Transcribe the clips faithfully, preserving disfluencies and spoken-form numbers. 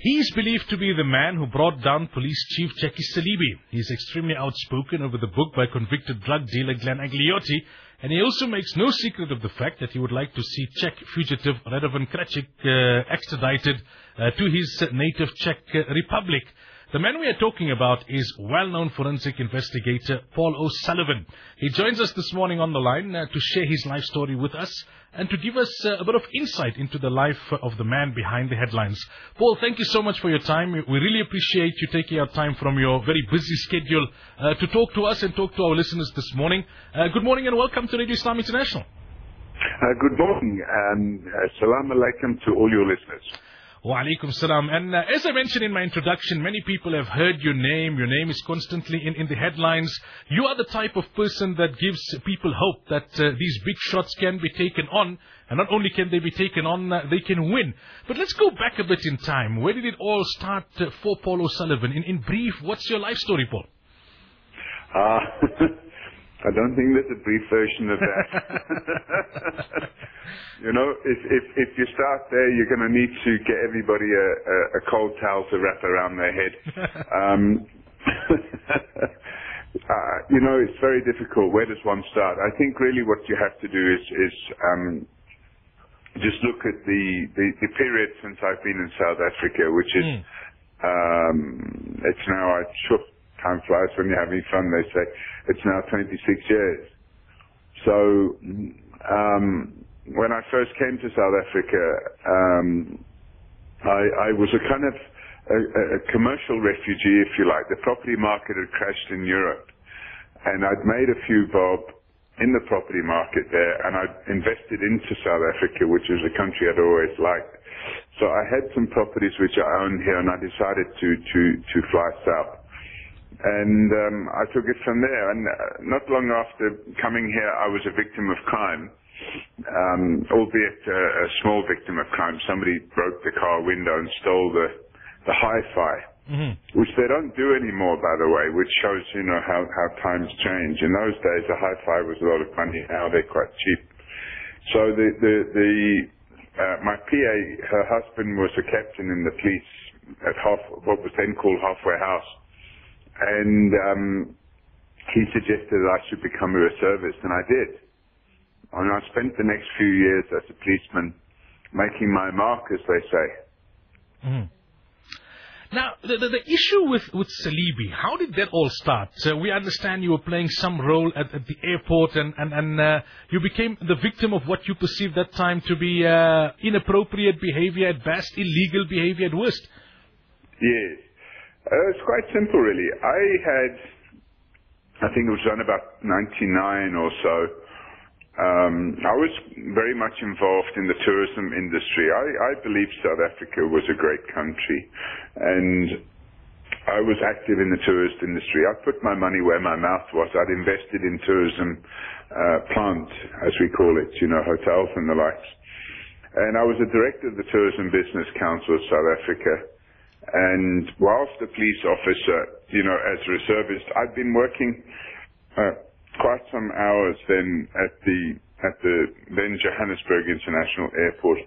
He is believed to be the man who brought down police chief Jackie Salibi. He is extremely outspoken over the book by convicted drug dealer Glenn Agliotti, and he also makes no secret of the fact that he would like to see Czech fugitive Radovan Krajcik uh, extradited uh, to his native Czech uh, Republic. The man we are talking about is well-known forensic investigator Paul O'Sullivan. He joins us this morning on the line uh, to share his life story with us and to give us uh, a bit of insight into the life of the man behind the headlines. Paul, thank you so much for your time. We really appreciate you taking out time from your very busy schedule uh, to talk to us and talk to our listeners this morning. Uh, good morning and welcome to Radio Islam International. Uh, good morning and uh, salam alaikum to all your listeners. Wa alaikum salam. And uh, as I mentioned in my introduction, many people have heard your name. Your name is constantly in, in the headlines. You are the type of person that gives people hope that uh, these big shots can be taken on. And not only can they be taken on, uh, they can win. But let's go back a bit in time. Where did it all start uh, for Paul O'Sullivan? In, in brief, what's your life story, Paul? Uh, I don't think there's a brief version of that. You know, if, if if you start there, you're going to need to get everybody a, a, a cold towel to wrap around their head. um, uh, you know, it's very difficult. Where does one start? I think really what you have to do is, is um, just look at the, the, the period since I've been in South Africa, which is, mm. um, it's now, I sure, time flies when you're having fun, they say. It's now twenty-six years. So, um, when I first came to South Africa, um, I, I was a kind of a, a commercial refugee, if you like. The property market had crashed in Europe, and I'd made a few bob in the property market there, and I'd invested into South Africa, which is a country I'd always liked. So I had some properties which I own here, and I decided to to to fly south. And um, I took it from there. And not long after coming here, I was a victim of crime. Um, albeit a, a small victim of crime. Somebody broke the car window and stole the, the hi-fi, mm-hmm. which they don't do anymore, by the way, which shows, you know, how, how times change. In those days, a hi-fi was a lot of money. Now they're quite cheap. So the, the, the, uh, my P A, her husband was a captain in the police at half, what was then called Halfway House. And, um, he suggested that I should become a reservist, and I did. And I spent the next few years as a policeman making my mark, as they say. Mm. Now, the, the, the issue with, with Salibi, how did that all start? So we understand you were playing some role at, at the airport and, and, and uh, you became the victim of what you perceived that time to be uh, inappropriate behavior at best, illegal behavior at worst. Yes. Uh, it's quite simple, really. I had, I think it was around about ninety-nine or so, Um, I was very much involved in the tourism industry. I, I believe South Africa was a great country, and I was active in the tourist industry. I put my money where my mouth was. I'd invested in tourism uh, plant, as we call it, you know, hotels and the likes. And I was a director of the Tourism Business Council of South Africa. And whilst a police officer, you know, as a reservist, I'd been working uh, quite some hours then at the at the then Johannesburg International Airport,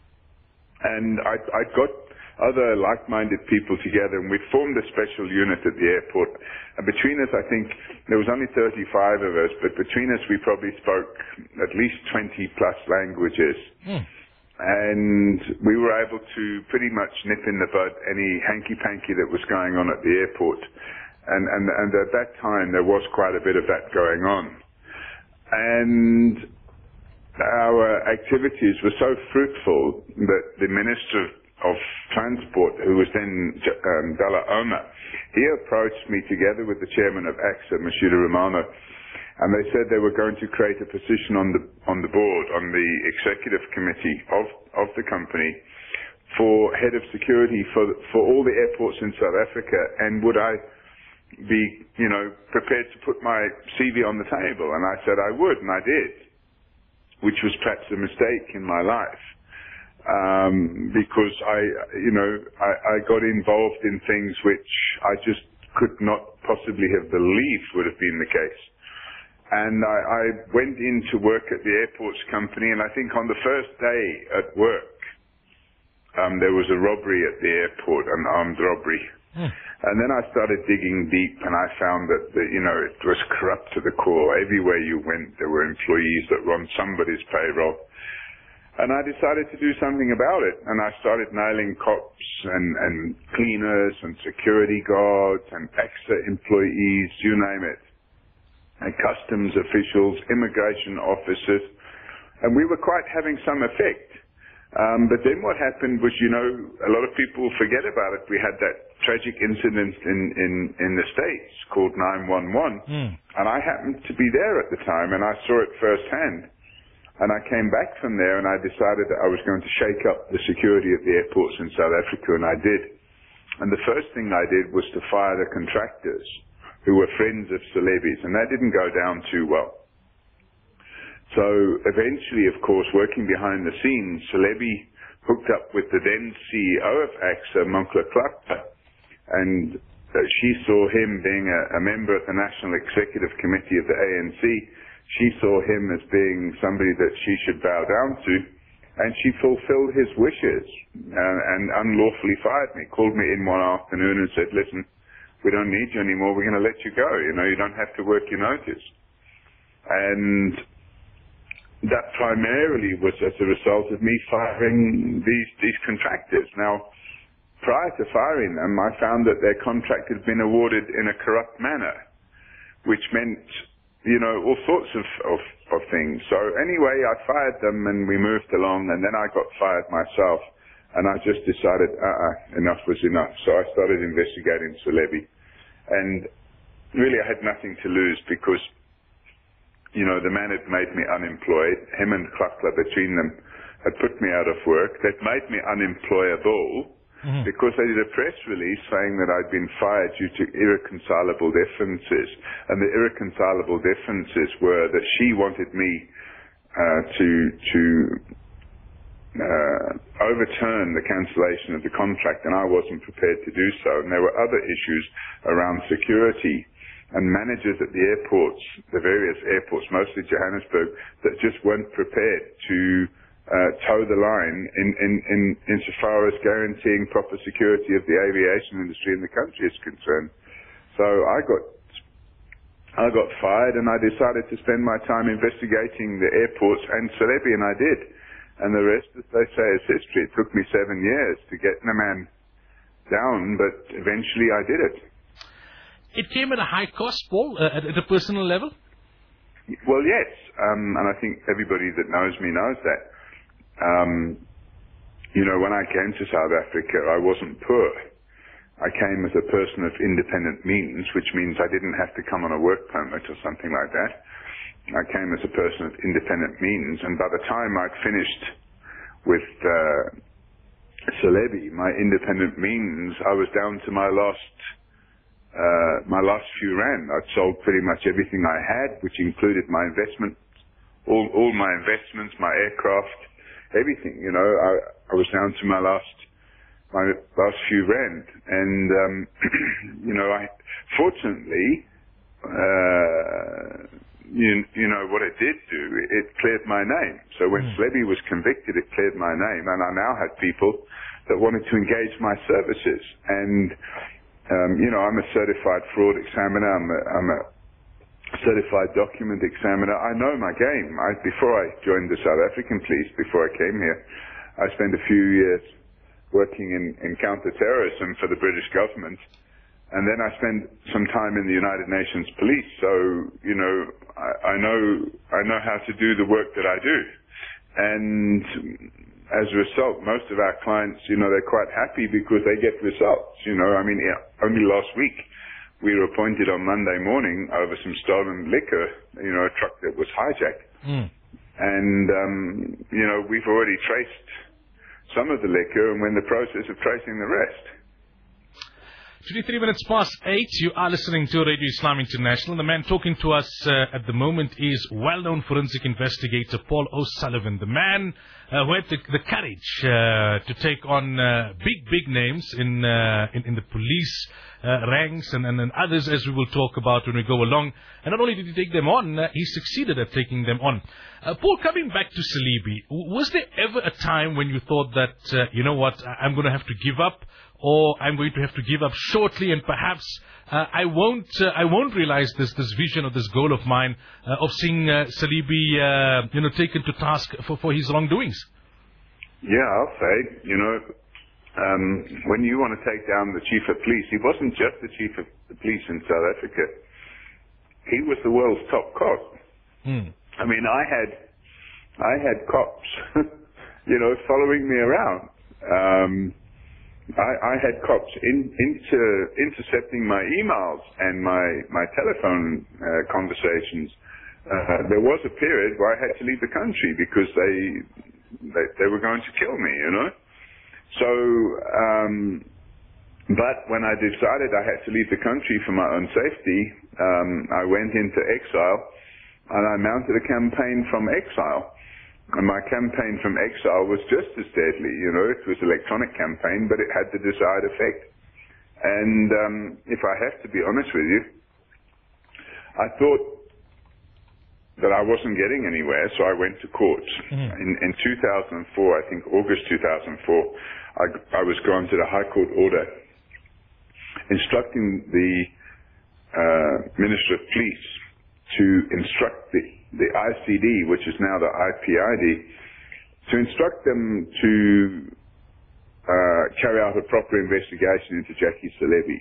and I I got other like-minded people together, and we formed a special unit at the airport. And between us, I think there was only thirty-five of us, but between us, we probably spoke at least twenty plus languages. Mm. And we were able to pretty much nip in the bud any hanky-panky that was going on at the airport. And, and, and at that time, there was quite a bit of that going on. And our activities were so fruitful that the Minister of Transport, who was then um, Dalla Oma, he approached me together with the chairman of AXA, Mashuda Romano, and they said they were going to create a position on the on the board, on the executive committee of, of the company for head of security for for all the airports in South Africa, and would I be, you know, prepared to put my C V on the table? And I said I would, and I did, which was perhaps a mistake in my life, um, because I, you know, I, I got involved in things which I just could not possibly have believed would have been the case. And I, I went in to work at the airports company, and I think on the first day at work, um, there was a robbery at the airport, an armed robbery. Hmm. And then I started digging deep, and I found that, the, you know, it was corrupt to the core. Everywhere you went, there were employees that were on somebody's payroll. And I decided to do something about it. And I started nailing cops and, and cleaners and security guards and AXA employees, you name it. And customs officials, immigration officers. And we were quite having some effect. Um, but then what happened was, you know, a lot of people forget about it. We had that tragic incident in, in, in the States called nine one one. Mm. And I happened to be there at the time, and I saw it firsthand. And I came back from there, and I decided that I was going to shake up the security at the airports in South Africa, and I did. And the first thing I did was to fire the contractors who were friends of Celebi's, and that didn't go down too well. So eventually, of course, working behind the scenes, Celebi hooked up with the then C E O of AXA, Monkla Klakta, and uh, she saw him being a, a member of the National Executive Committee of the A N C. She saw him as being somebody that she should bow down to, and she fulfilled his wishes uh, and unlawfully fired me, called me in one afternoon and said, listen, we don't need you anymore, we're going to let you go, you know, you don't have to work your notice. And that primarily was as a result of me firing these, these contractors. Now, prior to firing them, I found that their contract had been awarded in a corrupt manner, which meant, you know, all sorts of, of, of things. So anyway, I fired them and we moved along, and then I got fired myself, and I just decided, uh-uh, enough was enough. So I started investigating Celebi, and really I had nothing to lose because, you know, the man had made me unemployed. Him and Klakla between them had put me out of work. They'd made me unemployable mm-hmm. because they did a press release saying that I'd been fired due to irreconcilable differences. And the irreconcilable differences were that she wanted me uh, to to uh, overturn the cancellation of the contract, and I wasn't prepared to do so. And there were other issues around security and managers at the airports, the various airports, mostly Johannesburg, that just weren't prepared to uh, toe the line in, in, in, insofar as guaranteeing proper security of the aviation industry in the country is concerned. So I got I got fired, and I decided to spend my time investigating the airports and Celebi, and I did. And the rest, as they say, is history. It took me seven years to get the man down, but eventually I did it. It came at a high cost, Paul, uh, at, at a personal level? Well, yes, um, and I think everybody that knows me knows that. Um, you know, when I came to South Africa, I wasn't poor. I came as a person of independent means, which means I didn't have to come on a work permit or something like that. I came as a person of independent means, and by the time I'd finished with uh, Celebi, my independent means, I was down to my last... Uh, my last few rand. I'd sold pretty much everything I had, which included my investment, all, all my investments, my aircraft, everything, you know. I, I was down to my last, my last few rand. And, um, you know, I, fortunately, uh, you, you know, what it did do, it cleared my name. So when mm. Celebi was convicted, it cleared my name, and I now had people that wanted to engage my services. And, Um, you know, I'm a certified fraud examiner. I'm a, I'm a certified document examiner. I know my game. I, before I joined the South African police, before I came here, I spent a few years working in, in counter-terrorism for the British government. And then I spent some time in the United Nations police. So, you know, I, I know, I know how to do the work that I do. And as a result, most of our clients, you know, they're quite happy because they get results. You know, I mean, yeah, only last week we were appointed on Monday morning over some stolen liquor, you know, a truck that was hijacked. Mm. And, um, you know, we've already traced some of the liquor, and we're in the process of tracing the rest. twenty-three minutes past eight, you are listening to Radio Islam International. The man talking to us uh, at the moment is well-known forensic investigator Paul O'Sullivan. The man uh, who had the, the courage uh, to take on uh, big, big names in, uh, in, in the police uh, ranks and, and, and others, as we will talk about when we go along. And not only did he take them on, uh, he succeeded at taking them on. Uh, Paul, coming back to Saleeby, was there ever a time when you thought that, uh, you know what, I'm going to have to give up? Or I'm going to have to give up shortly, and perhaps uh, I won't. Uh, I won't realize this this vision or this goal of mine uh, of seeing uh, Saleeby, uh, you know, taken to task for, for his wrongdoings. Yeah, I'll say. You know, um, when you want to take down the chief of police, he wasn't just the chief of the police in South Africa. He was the world's top cop. Hmm. I mean, I had, I had cops, you know, following me around. Um, I, I had cops in, inter, intercepting my emails and my, my telephone uh, conversations. Uh, there was a period where I had to leave the country because they, they, they were going to kill me, you know. So, um, but when I decided I had to leave the country for my own safety, um, I went into exile and I mounted a campaign from exile. And my campaign from exile was just as deadly, you know. It was an electronic campaign, but it had the desired effect. And um, if I have to be honest with you, I thought that I wasn't getting anywhere, so I went to court. Mm-hmm. In, in two thousand four, I think August two thousand four, I, I was granted a High Court order instructing the uh, Minister of Police to instruct the the I C D, which is now the I P I D, to instruct them to uh, carry out a proper investigation into Jackie Saleeby.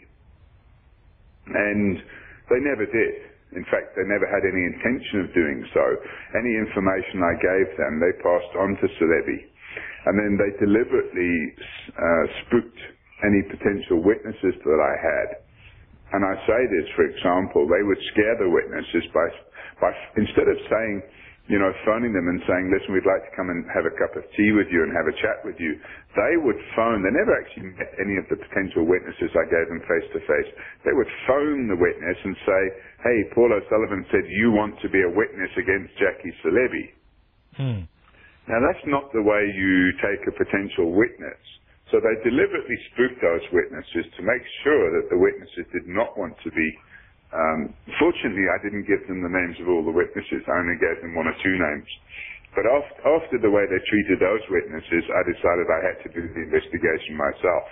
And they never did. In fact, they never had any intention of doing so. Any information I gave them, they passed on to Saleeby. And then they deliberately uh, spooked any potential witnesses that I had. And I say this, for example, they would scare the witnesses by By, instead of saying, you know, phoning them and saying, listen, we'd like to come and have a cup of tea with you and have a chat with you, they would phone. They never actually met any of the potential witnesses I gave them face to face. They would phone the witness and say, hey, Paul O'Sullivan said you want to be a witness against Jackie Saleeby. Hmm. Now, that's not the way you take a potential witness. So they deliberately spooked those witnesses to make sure that the witnesses did not want to be Um, fortunately, I didn't give them the names of all the witnesses. I only gave them one or two names. But after, after the way they treated those witnesses, I decided I had to do the investigation myself.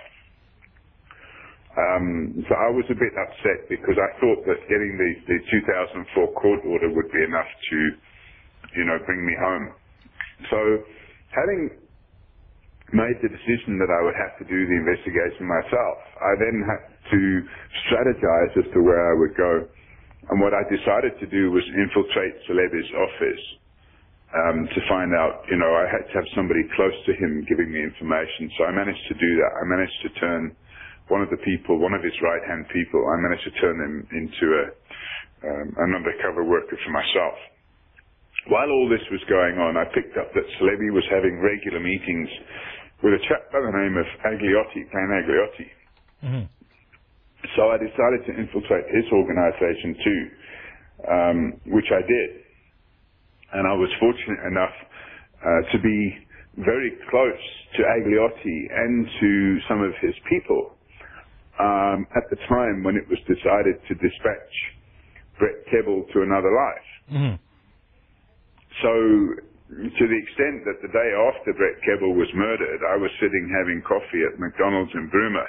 Um, so I was a bit upset because I thought that getting the, the two thousand four court order would be enough to, you know, bring me home. So having made the decision that I would have to do the investigation myself, I then had to strategize as to where I would go. And what I decided to do was infiltrate Saleeby's office um, to find out, you know, I had to have somebody close to him giving me information. So I managed to do that. I managed to turn one of the people, one of his right-hand people, I managed to turn him into a, um, an undercover worker for myself. While all this was going on, I picked up that Saleeby was having regular meetings with a chap by the name of Agliotti, Glenn Agliotti. Mm-hmm. So I decided to infiltrate his organization too, um, which I did. And I was fortunate enough uh, to be very close to Agliotti and to some of his people um, at the time when it was decided to dispatch Brett Kebble to another life. Mm-hmm. So to the extent that the day after Brett Kebble was murdered, I was sitting having coffee at McDonald's in Bruma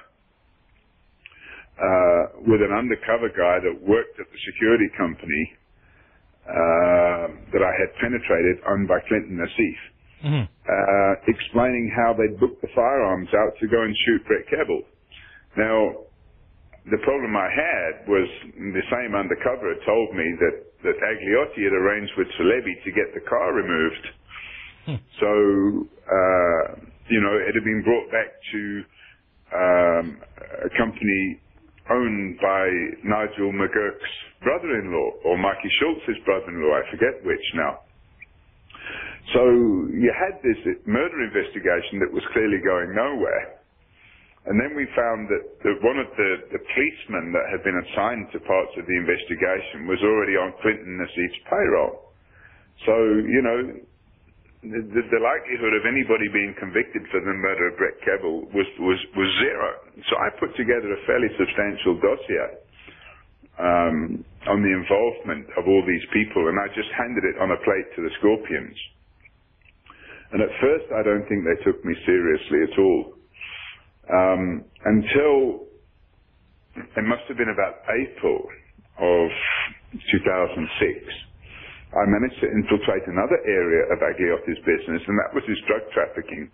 uh, with an undercover guy that worked at the security company uh, that I had penetrated, owned by Clinton Nassif, mm-hmm. uh, explaining how they'd booked the firearms out to go and shoot Brett Kebble. Now, the problem I had was the same undercover had told me that, that Agliotti had arranged with Saleeby to get the car removed. Hmm. So, uh, you know, it had been brought back to um, a company owned by Nigel McGurk's brother-in-law, or Mikey Schultz's brother-in-law, I forget which now. So you had this murder investigation that was clearly going nowhere. And then we found that, that one of the, the policemen that had been assigned to parts of the investigation was already on Clinton Nassif's payroll. So, you know, the, the likelihood of anybody being convicted for the murder of Brett Kebble was, was, was zero. So I put together a fairly substantial dossier um, on the involvement of all these people, and I just handed it on a plate to the Scorpions. And at first I don't think they took me seriously at all. Um, until it must have been about April of two thousand six, I managed to infiltrate another area of Agliotti's business, and that was his drug trafficking.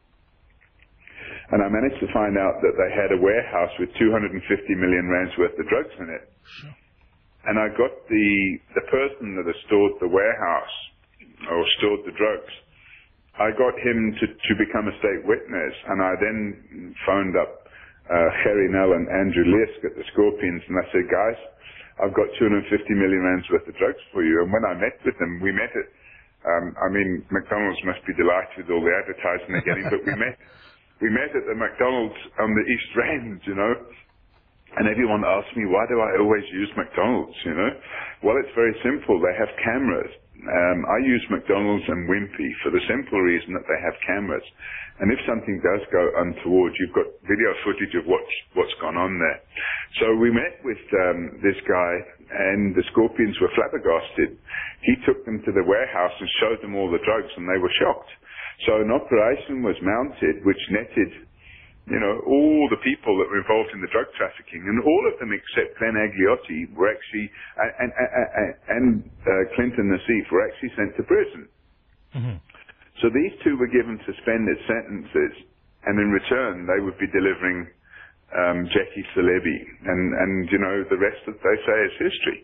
And I managed to find out that they had a warehouse with two hundred fifty million rands worth of drugs in it. Sure. And I got the, the person that had stored the warehouse, or stored the drugs, I got him to, to become a state witness, and I then phoned up uh, Harry Nell and Andrew Lisk at the Scorpions, and I said, guys, I've got two hundred fifty million rands worth of drugs for you. And when I met with them, we met at, um, I mean, McDonald's must be delighted with all the advertising they're getting, but we met, we met at the McDonald's on the East Rand, you know, and everyone asked me, why do I always use McDonald's, you know? Well, it's very simple. They have cameras. Um, I use McDonald's and Wimpy for the simple reason that they have cameras. And if something does go untoward, you've got video footage of what's, what's gone on there. So we met with um, this guy, and the Scorpions were flabbergasted. He took them to the warehouse and showed them all the drugs, and they were shocked. So an operation was mounted which netted, you know, all the people that were involved in the drug trafficking, and all of them except Glenn Agliotti were actually, and, and, and, and uh, Clinton Nassif were actually sent to prison. Mm-hmm. So these two were given suspended sentences, and in return they would be delivering um, Jackie Salebi, and, and, you know, the rest of, they say, is history.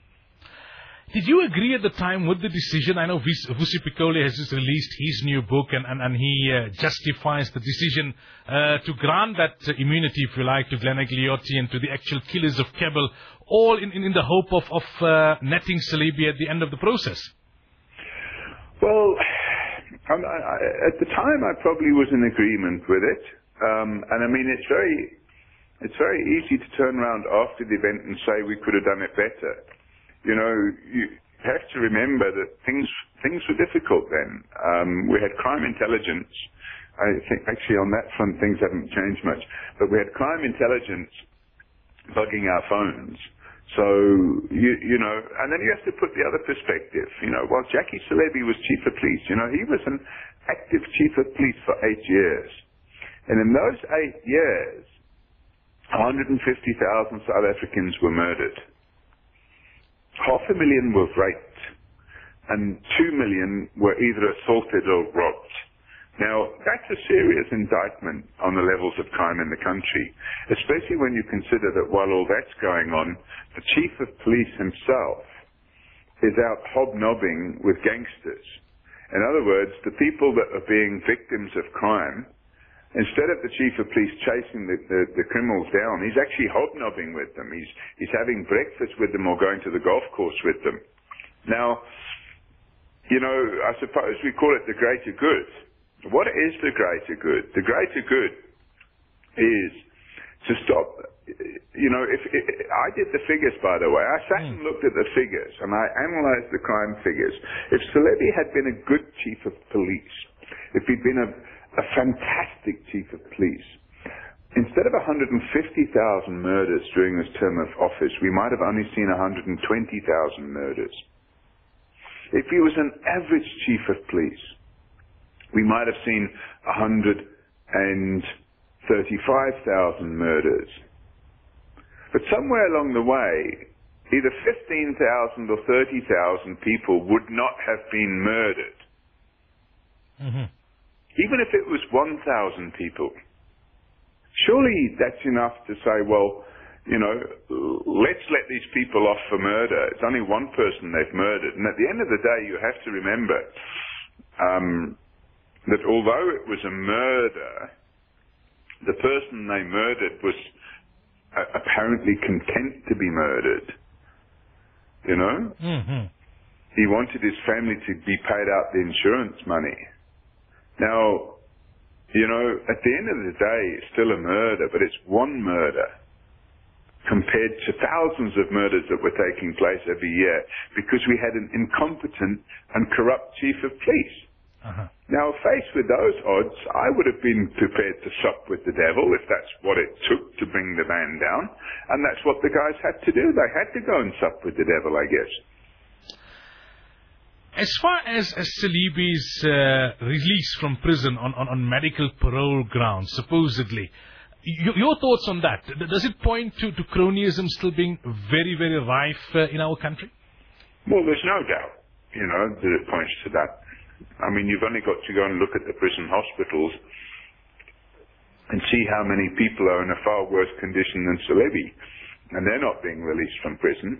Did you agree at the time with the decision? I know Vusi Piccoli has just released his new book, and, and, and he uh, justifies the decision uh, to grant that uh, immunity, if you like, to Glenn Agliotti and to the actual killers of Kebble, all in, in, in the hope of, of uh, netting Salebi at the end of the process. Well, I, I, at the time I probably was in agreement with it. Um, and I mean, it's very, it's very easy to turn around after the event and say we could have done it better. You know, you have to remember that things things were difficult then. Um, we had crime intelligence. I think actually on that front things haven't changed much. But we had crime intelligence bugging our phones. So, you, you know, and then you have to put the other perspective. You know, while Jackie Salebi was chief of police, you know, he was an active chief of police for eight years. And in those eight years, one hundred fifty thousand South Africans were murdered. Half a million were raped, and two million were either assaulted or robbed. Now, that's a serious indictment on the levels of crime in the country, especially when you consider that while all that's going on, the chief of police himself is out hobnobbing with gangsters. In other words, the people that are being victims of crime, instead of the chief of police chasing the, the, the criminals down, he's actually hobnobbing with them. He's, he's having breakfast with them or going to the golf course with them. Now, you know, I suppose we call it the greater good. What is the greater good? The greater good is to stop, you know, if, if I did the figures, by the way. I sat and looked at the figures, and I analyzed the crime figures. If Salebi had been a good chief of police, if he'd been a a fantastic chief of police, instead of one hundred fifty thousand murders during this term of office, we might have only seen one hundred twenty thousand murders. If he was an average chief of police, we might have seen one hundred thirty-five thousand murders. But somewhere along the way, either fifteen thousand or thirty thousand people would not have been murdered. Mm-hmm. Even if it was one thousand people, surely that's enough to say, well, you know, let's let these people off for murder. It's only one person they've murdered. And at the end of the day, you have to remember um, that although it was a murder, the person they murdered was uh, apparently content to be murdered. You know? Mm-hmm. He wanted his family to be paid out the insurance money. Now, You know, at the end of the day, it's still a murder, but it's one murder compared to thousands of murders that were taking place every year because we had an incompetent and corrupt chief of police. Uh-huh. Now, faced with those odds, I would have been prepared to sup with the devil if that's what it took to bring the man down, and that's what the guys had to do. They had to go and sup with the devil, I guess. As far as, as Saleebi's uh, release from prison on, on, on medical parole grounds, supposedly, y- your thoughts on that? Does it point to, to cronyism still being very, very rife uh, in our country? Well, there's no doubt, you know, that it points to that. I mean, you've only got to go and look at the prison hospitals and see how many people are in a far worse condition than Saleebi, and they're not being released from prison.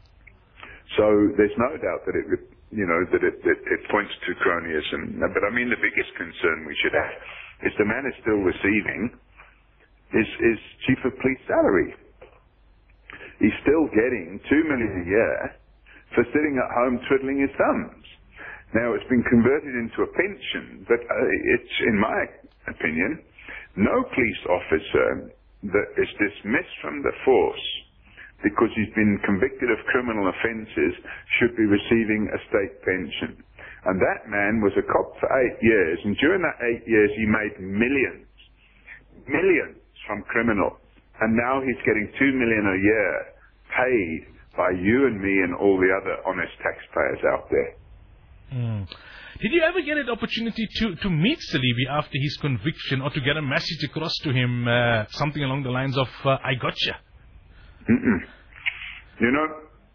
So there's no doubt that it would... you know, that it, it, it points to cronyism. But I mean, the biggest concern we should have is the man is still receiving his, his chief of police salary. He's still getting two million a year for sitting at home twiddling his thumbs. Now, it's been converted into a pension, but uh, it's, in my opinion, no police officer that is dismissed from the force because he's been convicted of criminal offences should be receiving a state pension. And that man was a cop for eight years, and during that eight years he made millions, millions from criminals. And now he's getting two million a year paid by you and me and all the other honest taxpayers out there. Mm. Did you ever get an opportunity to, to meet Saleebi after his conviction, or to get a message across to him, uh, something along the lines of, uh, I gotcha? Mm-mm. You know,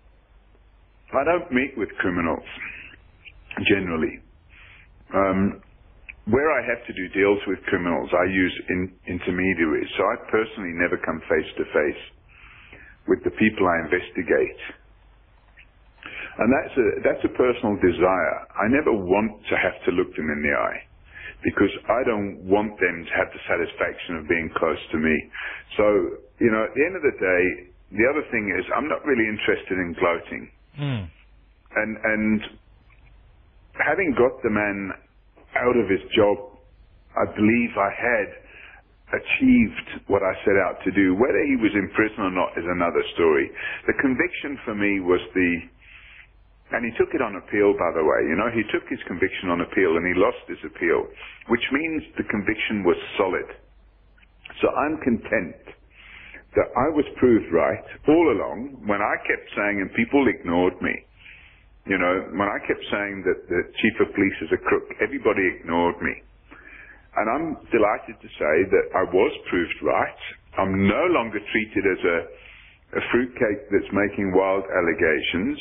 I don't meet with criminals, generally. Um, where I have to do deals with criminals, I use in, intermediaries. So I personally never come face to face with the people I investigate. And that's a, that's a personal desire. I never want to have to look them in the eye, because I don't want them to have the satisfaction of being close to me. So, you know, at the end of the day, the other thing is I'm not really interested in gloating. Mm. And, and having got the man out of his job, I believe I had achieved what I set out to do. Whether he was in prison or not is another story. The conviction for me was the, and he took it on appeal, by the way, you know, he took his conviction on appeal and he lost his appeal, which means the conviction was solid. So I'm content that I was proved right all along when I kept saying, and people ignored me, you know, when I kept saying that the chief of police is a crook, everybody ignored me. And I'm delighted to say that I was proved right. I'm no longer treated as a, a fruitcake that's making wild allegations.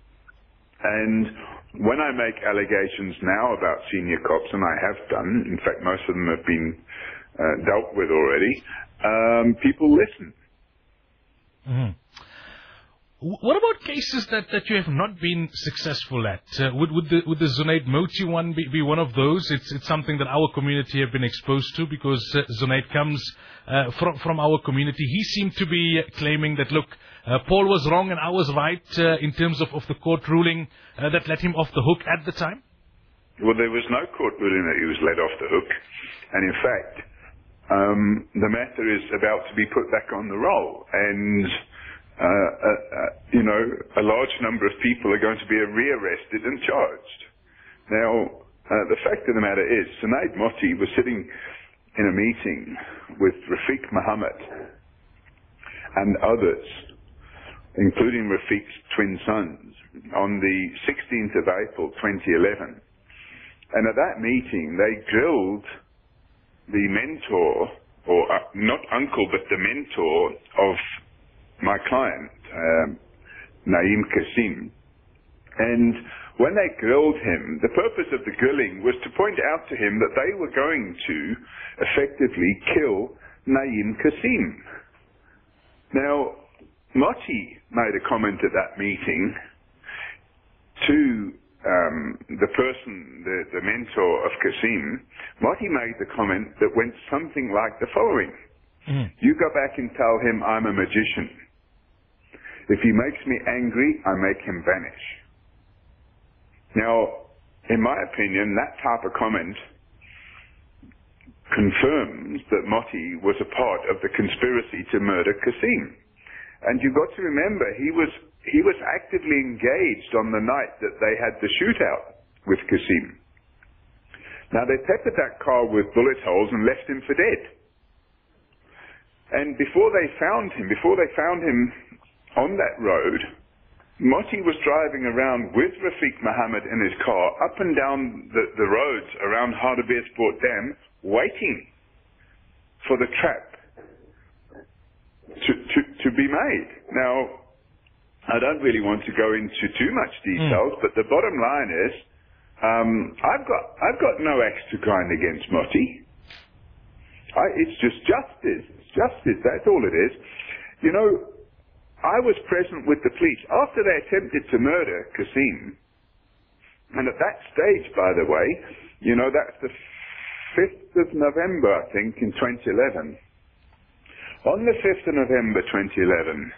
And when I make allegations now about senior cops, and I have done, in fact most of them have been uh, dealt with already, um, people listen. Mm-hmm. What about cases that, that you have not been successful at? Uh, would, would the, would the Zunaid Moti one be, be one of those? It's, it's something that our community have been exposed to, because uh, Zunaid comes uh, from, from our community. He seemed to be uh, claiming that, look, uh, Paul was wrong and I was right uh, in terms of, of the court ruling uh, that let him off the hook at the time? Well, there was no court ruling that he was let off the hook. And in fact, um, the matter is about to be put back on the roll. And Uh, uh, uh, you know, a large number of people are going to be rearrested and charged. Now, uh, the fact of the matter is, Zunaid Moti was sitting in a meeting with Rafiq Mohammed and others, including Rafiq's twin sons, on the sixteenth of April twenty eleven. And at that meeting, they grilled the mentor, or uh, not uncle, but the mentor of my client, um, Naeem Kasim. And when they grilled him, the purpose of the grilling was to point out to him that they were going to effectively kill Naeem Kasim. Now, Moti made a comment at that meeting to um, the person, the, the mentor of Kasim. Moti made the comment that went something like the following. Mm. You go back and tell him I'm a magician. If he makes me angry, I make him vanish. Now, in my opinion, that type of comment confirms that Motti was a part of the conspiracy to murder Qasim. And you've got to remember, he was he was actively engaged on the night that they had the shootout with Qasim. Now, they peppered that car with bullet holes and left him for dead. And before they found him, before they found him on that road, Motti was driving around with Rafiq Mohammed in his car up and down the, the roads around Hardabeesport Dam, waiting for the trap to, to, to be made. Now, I don't really want to go into too much details, mm. but the bottom line is, um, I've got I've got no axe to grind against Motti. I, it's just justice. It's justice. That's all it is. You know, I was present with the police after they attempted to murder Qasim. And at that stage, by the way, you know, that's the fifth of November, I think, in twenty eleven. On the fifth of November twenty eleven,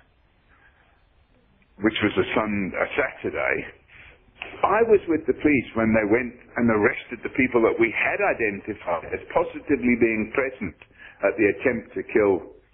which was a, sun, a Saturday, I was with the police when they went and arrested the people that we had identified as positively being present at the attempt to kill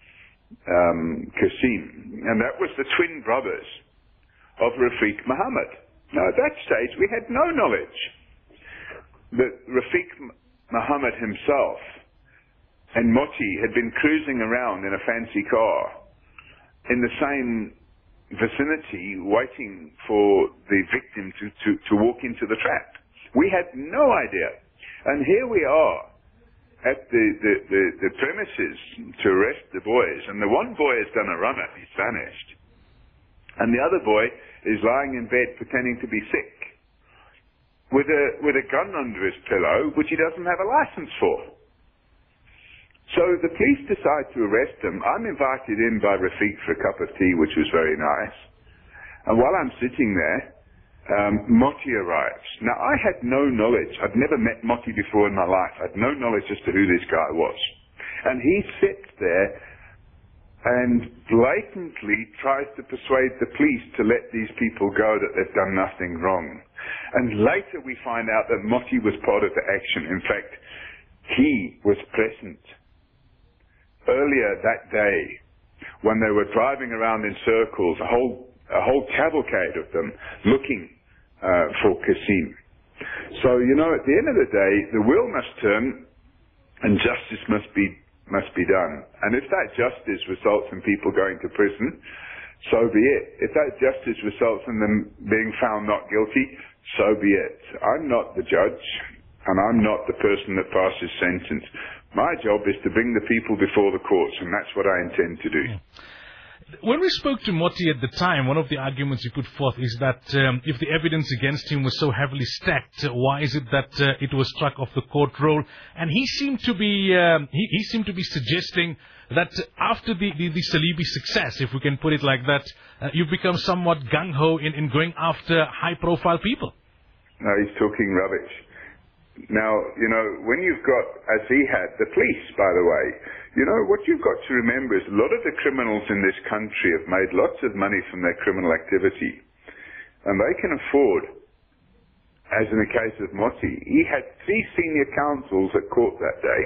um, Qasim. And that was the twin brothers of Rafiq Mohammed. Now, at that stage, we had no knowledge that Rafiq Mohammed himself and Motti had been cruising around in a fancy car in the same vicinity waiting for the victim to, to, to walk into the trap. We had no idea. And here we are at the, the, the, the premises to arrest the boys. And the one boy has done a runner. He's vanished. And the other boy is lying in bed pretending to be sick with a, with a gun under his pillow, which he doesn't have a license for. So the police decide to arrest him. I'm invited in by Rafiq for a cup of tea, which was very nice. And while I'm sitting there, um, Motti arrives. Now, I had no knowledge. I'd never met Motti before in my life. I had no knowledge as to who this guy was. And he sits there and blatantly tries to persuade the police to let these people go, that they've done nothing wrong. And later we find out that Motti was part of the action. In fact, he was present earlier that day when they were driving around in circles, a whole a whole cavalcade of them looking uh, for Qasim. So, you know, at the end of the day, the wheel must turn and justice must be must be done. And if that justice results in people going to prison, so be it. If that justice results in them being found not guilty, so be it. I'm not the judge, and I'm not the person that passes sentence. My job is to bring the people before the courts, and that's what I intend to do. When we spoke to Motti at the time, one of the arguments he put forth is that um, if the evidence against him was so heavily stacked, why is it that uh, it was struck off the court roll? And he seemed to be um, he, he seemed to be suggesting that after the, the, the Salibi success, if we can put it like that, uh, you've become somewhat gung-ho in, in going after high-profile people. No, he's talking rubbish. Now, you know, when you've got, as he had, the police, by the way, you know, what you've got to remember is a lot of the criminals in this country have made lots of money from their criminal activity. And they can afford, as in the case of Motti, he had three senior counsels at court that day.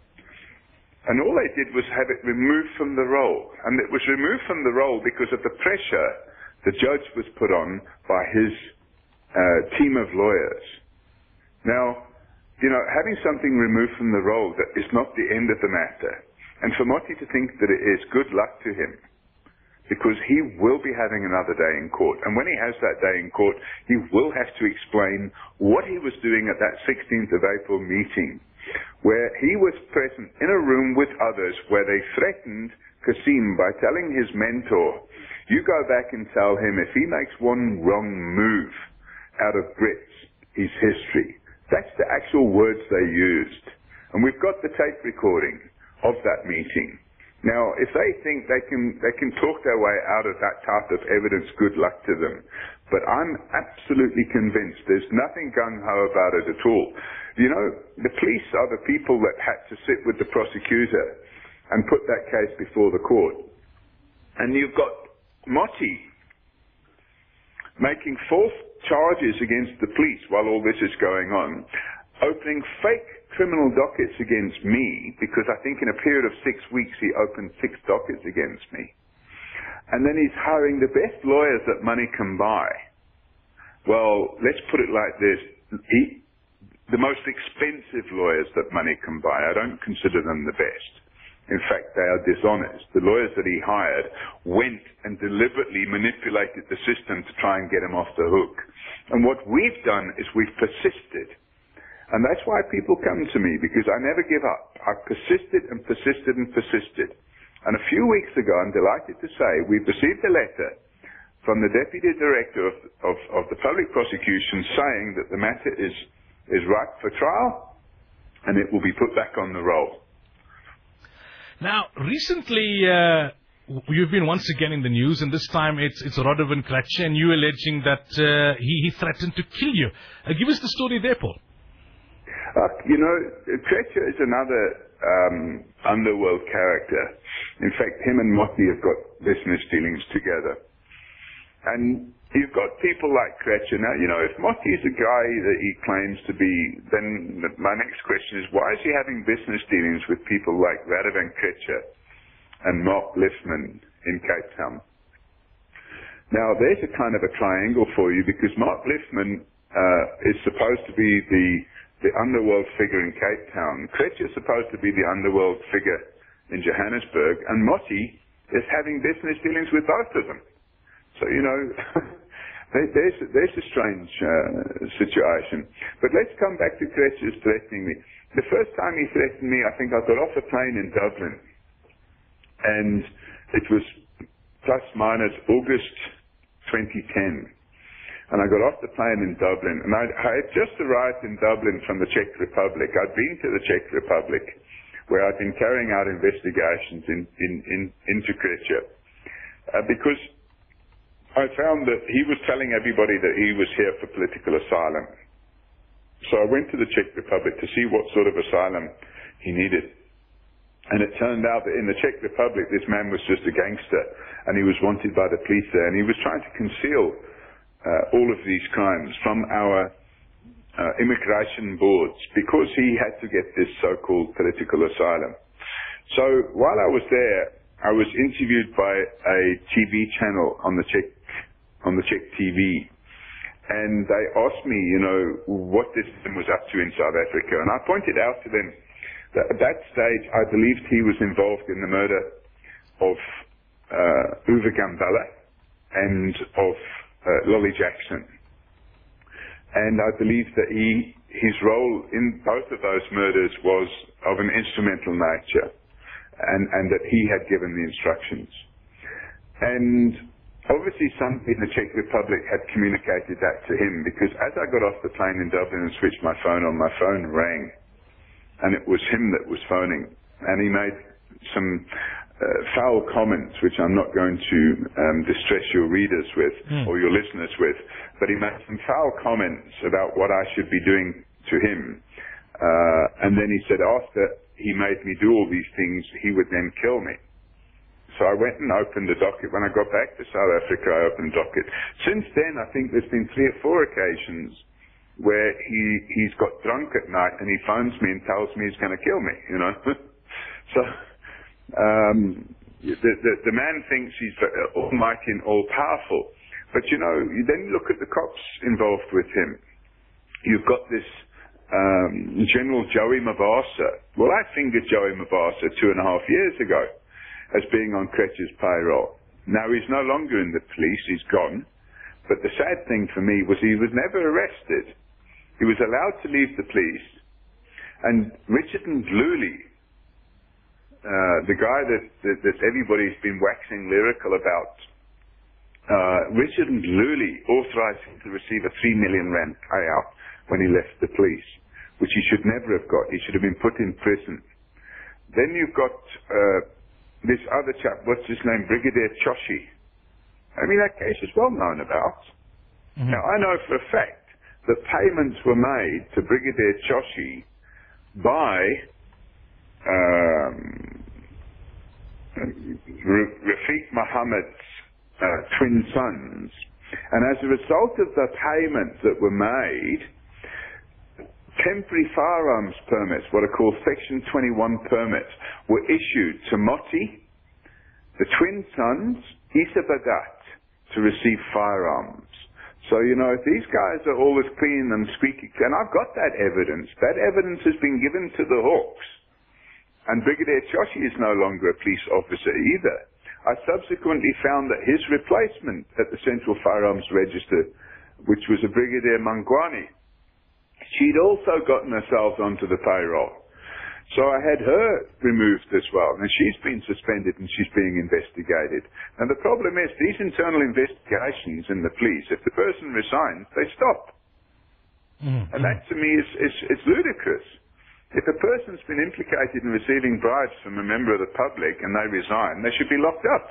And all they did was have it removed from the roll. And it was removed from the roll because of the pressure the judge was put on by his uh, team of lawyers. Now, you know, having something removed from the roll, that is not the end of the matter. And for Motti to think that it is, good luck to him. Because he will be having another day in court. And when he has that day in court, he will have to explain what he was doing at that sixteenth of April meeting, where he was present in a room with others, where they threatened Qasim by telling his mentor, you go back and tell him if he makes one wrong move out of Brits, he's history. That's the actual words they used. And we've got the tape recording of that meeting. Now, if they think they can they can talk their way out of that type of evidence, good luck to them. But I'm absolutely convinced there's nothing gung-ho about it at all. You know, the police are the people that had to sit with the prosecutor and put that case before the court. And you've got Motti making false charges against the police while all this is going on, opening fake criminal dockets against me, because I think in a period of six weeks he opened six dockets against me. And then he's hiring the best lawyers that money can buy. Well, let's put it like this. He, the most expensive lawyers that money can buy, I don't consider them the best. In fact, they are dishonest. The lawyers that he hired went and deliberately manipulated the system to try and get him off the hook. And what we've done is we've persisted. And that's why people come to me, because I never give up. I've persisted and persisted and persisted. And a few weeks ago, I'm delighted to say, we've received a letter from the Deputy Director of, of, of the Public Prosecution saying that the matter is, is ripe for trial and it will be put back on the roll. Now, recently, uh, you've been once again in the news, and this time it's, it's Radovan Krejcir, and you alleging that uh, he, he threatened to kill you. Uh, give us the story there, Paul. Uh, you know, Krejcir is another um, underworld character. In fact, him and Motti have got business dealings together. And you've got people like Krejcir. Now, you know, if Motti is a guy that he claims to be, then my next question is, why is he having business dealings with people like Radovan Krejcir and Mark Liffman in Cape Town? Now, there's a kind of a triangle for you, because Mark Liffman uh, is supposed to be the the underworld figure in Cape Town. Krejcir is supposed to be the underworld figure in Johannesburg, and Motti is having business dealings with both of them. So, you know, there's, there's a strange uh, situation. But let's come back to Krejcir's threatening me. The first time he threatened me, I think I got off a plane in Dublin, and it was plus minus August twenty ten. And I got off the plane in Dublin, and I, I had just arrived in Dublin from the Czech Republic. I'd been to the Czech Republic, where I'd been carrying out investigations in, in, in, into Krejcir, uh, because I found that he was telling everybody that he was here for political asylum. So I went to the Czech Republic to see what sort of asylum he needed. And it turned out that in the Czech Republic, this man was just a gangster, and he was wanted by the police there, and he was trying to conceal Uh, all of these crimes from our uh, immigration boards, because he had to get this so-called political asylum. So while I was there, I was interviewed by a T V channel on the Czech on the Czech T V, and they asked me, you know, what this man was up to in South Africa, and I pointed out to them that at that stage I believed he was involved in the murder of uh, Uwe Gambella and of Uh, Lolly Jackson. And I believe that he, his role in both of those murders was of an instrumental nature, and, and that he had given the instructions. And obviously somebody in the Czech Republic had communicated that to him, because as I got off the plane in Dublin and switched my phone on, my phone rang, and it was him that was phoning, and he made some Uh, foul comments, which I'm not going to um, distress your readers with mm. or your listeners with, but he made some foul comments about what I should be doing to him. Uh, and then he said after he made me do all these things, he would then kill me. So I went and opened the docket. When I got back to South Africa, I opened the docket. Since then, I think there's been three or four occasions where he, he's got drunk at night and he phones me and tells me he's going to kill me, you know. so... Um, the, the, the man thinks he's almighty and all-powerful. But, you know, you then look at the cops involved with him. You've got this um, General Joey Mabasa. Well, I fingered Joey Mabasa two and a half years ago as being on Krejcir's payroll. Now, he's no longer in the police. He's gone. But the sad thing for me was he was never arrested. He was allowed to leave the police. And Richard Ndluli, Uh, the guy that, that, that everybody's been waxing lyrical about, uh, Richard Ndluli authorized him to receive a three million rand payout when he left the police, which he should never have got. He should have been put in prison. Then you've got uh, this other chap, what's his name, Brigadier Choshi. I mean, that case is well known about. Mm-hmm. Now, I know for a fact that payments were made to Brigadier Choshi by Um, Rafiq Mohammed's uh, twin sons, and as a result of the payments that were made temporary firearms permits, what are called Section twenty-one permits, were issued to Moti, the twin sons, Isa Bagat, to receive firearms. So, you know, if these guys are always clean and squeaky, and I've got that evidence, that evidence has been given to the Hawks. And Brigadier Choshi is no longer a police officer either. I subsequently found that his replacement at the Central Firearms Register, which was a Brigadier Mangwani, she'd also gotten herself onto the payroll. So I had her removed as well, and she's been suspended and she's being investigated. And the problem is, these internal investigations in the police, if the person resigns, they stop. Mm-hmm. And that to me is, is, is ludicrous. If a person's been implicated in receiving bribes from a member of the public and they resign, they should be locked up.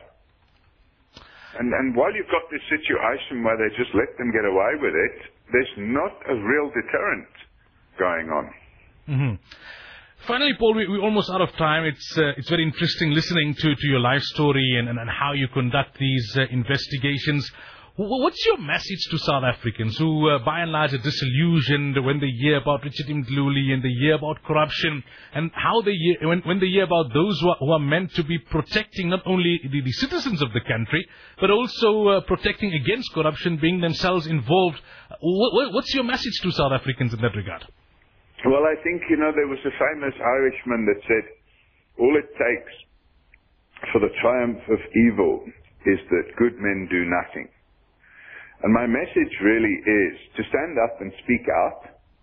And, and while you've got this situation where they just let them get away with it, there's not a real deterrent going on. Mm-hmm. Finally, Paul, we, we're almost out of time. It's uh, it's very interesting listening to, to your life story and, and, and how you conduct these uh, investigations. W- what's your message to South Africans who, uh, by and large, are disillusioned when they hear about Richard Mdluli and they hear about corruption, and how they hear, when, when they hear about those who are, who are meant to be protecting not only the, the citizens of the country, but also uh, protecting against corruption, being themselves involved? W- what's your message to South Africans in that regard? Well, I think, you know, there was a famous Irishman that said, all it takes for the triumph of evil is that good men do nothing. And my message really is to stand up and speak out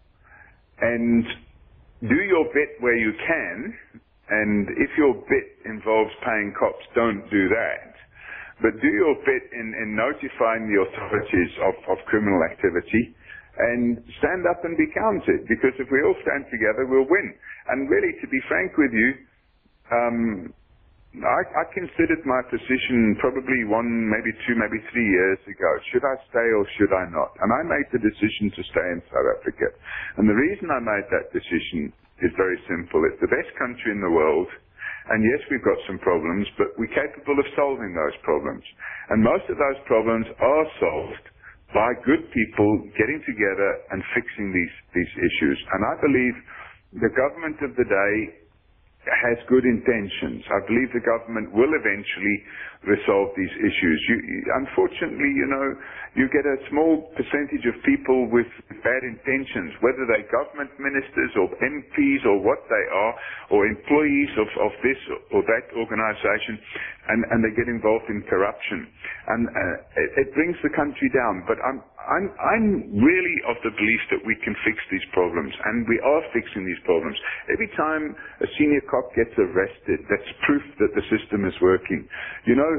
and do your bit where you can. And if your bit involves paying cops, don't do that. But do your bit in, in notifying the authorities of, of criminal activity, and stand up and be counted, because if we all stand together, we'll win. And really, to be frank with you, um, I, I considered my position probably one, maybe two, maybe three years ago. Should I stay or should I not? And I made the decision to stay in South Africa. And the reason I made that decision is very simple. It's the best country in the world. And yes, we've got some problems, but we're capable of solving those problems. And most of those problems are solved by good people getting together and fixing these, these issues. And I believe the government of the day has good intentions. I believe the government will eventually resolve these issues. You, unfortunately, you know, you get a small percentage of people with bad intentions, whether they're government ministers or M Ps or what they are, or employees of, of this or that organization, and, and they get involved in corruption. And uh, it, it brings the country down. But I'm, I'm, I'm really of the belief that we can fix these problems, and we are fixing these problems. Every time a senior cop gets arrested, that's proof that the system is working. You know,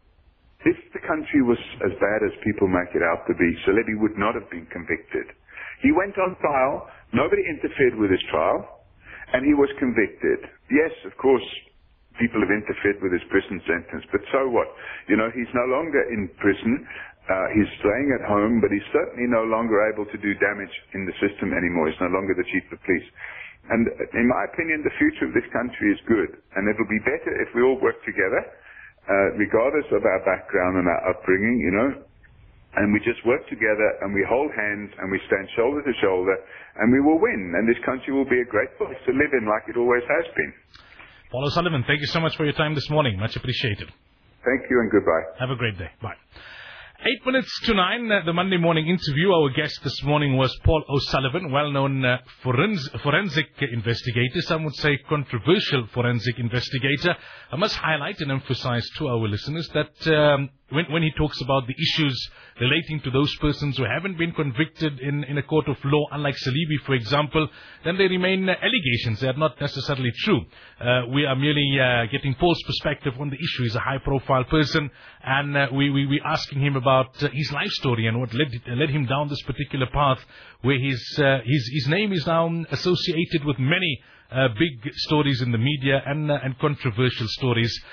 if the country was as bad as people make it out to be, Salebi would not have been convicted. He went on trial, nobody interfered with his trial, and he was convicted. Yes, of course, people have interfered with his prison sentence, but so what? You know, he's no longer in prison, uh, he's staying at home, but he's certainly no longer able to do damage in the system anymore. He's no longer the chief of police. And in my opinion, the future of this country is good, and it'll be better if we all work together, Uh, regardless of our background and our upbringing, you know, and we just work together and we hold hands and we stand shoulder to shoulder, and we will win, and this country will be a great place to live in like it always has been. Paul O'Sullivan, thank you so much for your time this morning. Much appreciated. Thank you and goodbye. Have a great day. Bye. Eight minutes to nine, uh, the Monday morning interview. Our guest this morning was Paul O'Sullivan, well-known uh, forens- forensic investigator, some would say controversial forensic investigator. I must highlight and emphasize to our listeners that um, when, when he talks about the issues relating to those persons who haven't been convicted in, in a court of law, unlike Salebi, for example, then they remain uh, allegations. They are not necessarily true. Uh, we are merely uh, getting Paul's perspective on the issue. He's a high-profile person, and uh, we, we, we're asking him about uh, his life story and what led, uh, led him down this particular path where his, uh, his, his name is now associated with many Uh, big stories in the media and uh, and controversial stories.